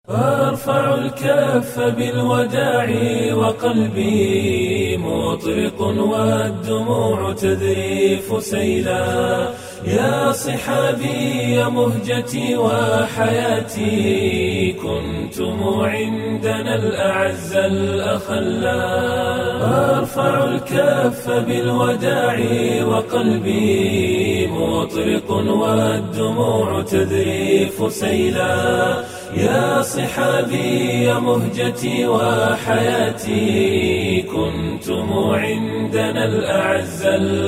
أرفع الكف بالوداع وقلبي مطرق والدموع تذريف سيلا. يا صحابي يا مهجتي وحياتي كنتم عندنا الأعز الأخلا. أرفع الكف بالوداع وقلبي مطرق والدموع تذريف سيلا. يا صحابي يا مهجتي وحياتي كنتم عندنا الأعز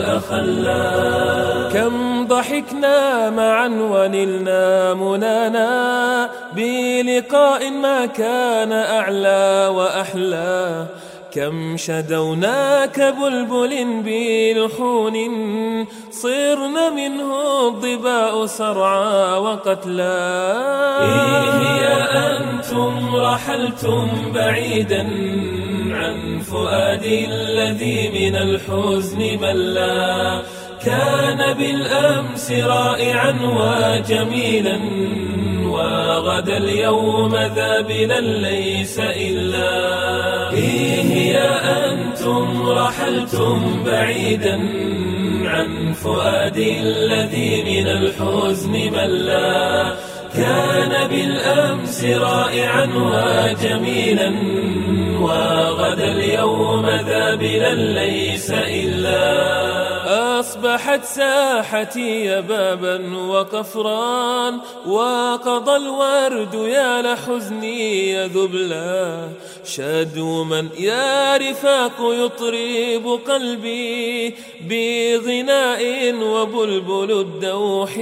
الأخلا. كم ضحكنا معا ونلنا منانا بلقاء ما كان أعلى وأحلى. كم شدونا كبلبل بلحون صرنا منه الضباء سرعى وقتلا. إيه يا أنتم رحلتم بعيدا عن فؤادي الذي من الحزن ملا. كان بالأمس رائعا وجميلا وغدا اليوم ذابلا ليس إلا. إيه يا أنتم رحلتم بعيدا عن فؤادي الذي من الحزن ملا. كان بالأمس رائعا وجميلا وغدا اليوم ذابلا ليس إلا. أصبحت ساحتي يبابا وقفران وقضى الورد يا لحزني يذبلا. شادوا من يا رفاق يطرب قلبي بغناء وبلبل الدوح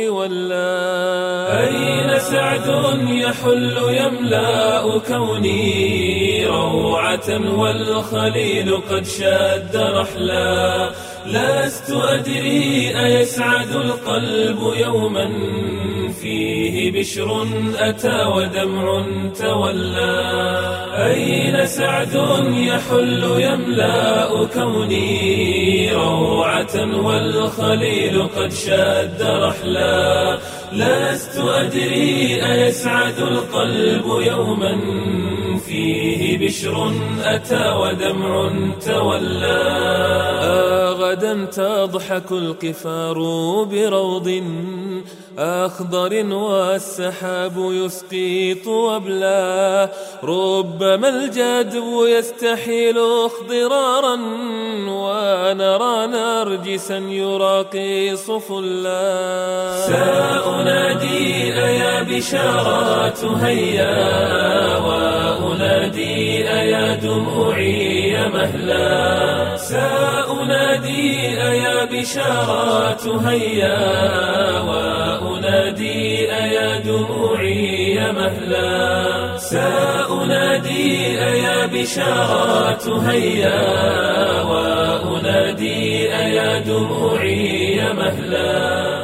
ولا. أين سعد يحل يملأ كوني روعة والخليل قد شاد رحلا. لست أدري أيسعد القلب يوما فيه بشر أتى ودمع تولى. أين سعد يحل يملأ كوني روعة والخليل قد شاد رحلا. لست أدري أيسعد القلب يوما فيه بشر أتى ودمع تولى. غدا تضحك القفار بروض أخضر والسحاب يسقيط وبلا. ربما الجدب يستحيل اخضرارا ونرى نرجسا يراقي صفلا. سأنادي أيا بشارات هيا وأنادي أيا دموعي يا مهلا. سأنادي أيا بشارات هيا وأنادي أيا دموعي يا مهلا. سأنادي أيا بشارات هيا وأنادي أيا دموعي يا مهلا.